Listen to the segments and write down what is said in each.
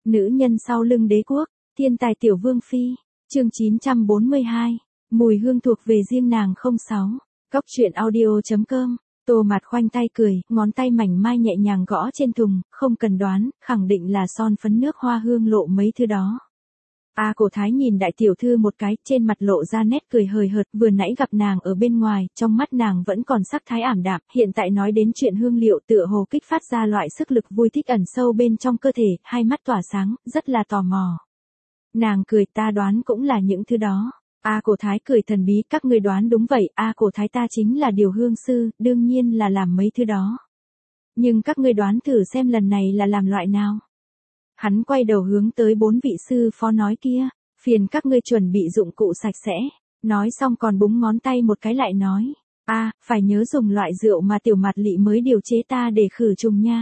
Nữ nhân sau lưng đế quốc, thiên tài tiểu vương phi, chương 942, mùi hương thuộc về riêng nàng 06, Cóc truyện audio.com, Tô Mạt khoanh tay cười, ngón tay mảnh mai nhẹ nhàng gõ trên thùng, không cần đoán, khẳng định là son phấn nước hoa hương lộ mấy thứ đó. Cổ Thái nhìn đại tiểu thư một cái, trên mặt lộ ra nét cười hời hợt, vừa nãy gặp nàng ở bên ngoài, trong mắt nàng vẫn còn sắc thái ảm đạm, hiện tại nói đến chuyện hương liệu tựa hồ kích phát ra loại sức lực vui thích ẩn sâu bên trong cơ thể, hai mắt tỏa sáng, rất là tò mò. Nàng cười, ta đoán cũng là những thứ đó. Cổ Thái cười thần bí, các ngươi đoán đúng vậy, Cổ Thái ta chính là điều hương sư, đương nhiên là làm mấy thứ đó. Nhưng các ngươi đoán thử xem lần này là làm loại nào. Hắn quay đầu hướng tới 4 vị sư phó nói kia, phiền các ngươi chuẩn bị dụng cụ sạch sẽ, nói xong còn búng ngón tay một cái lại nói, phải nhớ dùng loại rượu mà tiểu Mạt Lị mới điều chế ta để khử trùng nha.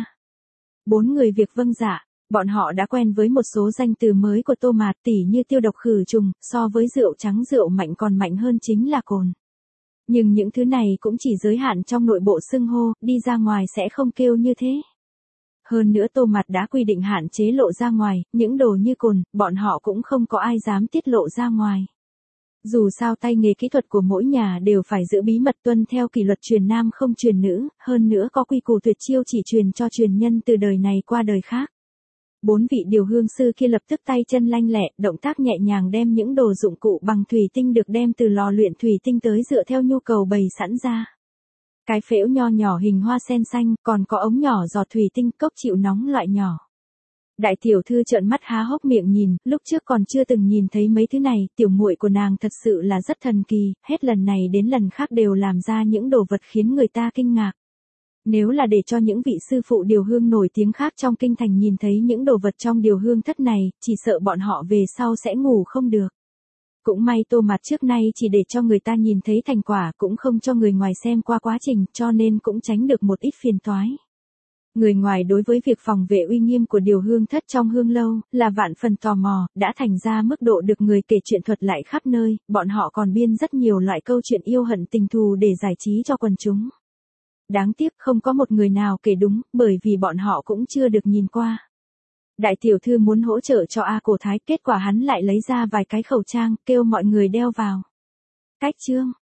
4 người việc vâng dạ, bọn họ đã quen với một số danh từ mới của Tô Mạt, tỉ như tiêu độc khử trùng, so với rượu trắng rượu mạnh còn mạnh hơn chính là cồn. Nhưng những thứ này cũng chỉ giới hạn trong nội bộ xưng hô, đi ra ngoài sẽ không kêu như thế. Hơn nữa Tô Mạt đã quy định hạn chế lộ ra ngoài, những đồ như cồn, bọn họ cũng không có ai dám tiết lộ ra ngoài. Dù sao tay nghề kỹ thuật của mỗi nhà đều phải giữ bí mật, tuân theo kỷ luật truyền nam không truyền nữ, hơn nữa có quy củ tuyệt chiêu chỉ truyền cho truyền nhân từ đời này qua đời khác. 4 vị điều hương sư kia lập tức tay chân lanh lẹ, động tác nhẹ nhàng đem những đồ dụng cụ bằng thủy tinh được đem từ lò luyện thủy tinh tới dựa theo nhu cầu bày sẵn ra. Cái phễu nho nhỏ hình hoa sen xanh, còn có ống nhỏ giọt thủy tinh, cốc chịu nóng loại nhỏ. Đại tiểu thư trợn mắt há hốc miệng nhìn, lúc trước còn chưa từng nhìn thấy mấy thứ này, tiểu muội của nàng thật sự là rất thần kỳ, hết lần này đến lần khác đều làm ra những đồ vật khiến người ta kinh ngạc. Nếu là để cho những vị sư phụ điều hương nổi tiếng khác trong kinh thành nhìn thấy những đồ vật trong điều hương thất này, chỉ sợ bọn họ về sau sẽ ngủ không được. Cũng may Tô Mạt trước nay chỉ để cho người ta nhìn thấy thành quả, cũng không cho người ngoài xem qua quá trình, cho nên cũng tránh được một ít phiền toái. Người ngoài đối với việc phòng vệ uy nghiêm của điều hương thất trong hương lâu, là vạn phần tò mò, đã thành ra mức độ được người kể chuyện thuật lại khắp nơi, bọn họ còn biên rất nhiều loại câu chuyện yêu hận tình thù để giải trí cho quần chúng. Đáng tiếc không có một người nào kể đúng, bởi vì bọn họ cũng chưa được nhìn qua. Đại tiểu thư muốn hỗ trợ cho Cổ Thái, kết quả hắn lại lấy ra vài cái khẩu trang, kêu mọi người đeo vào. Cách chương,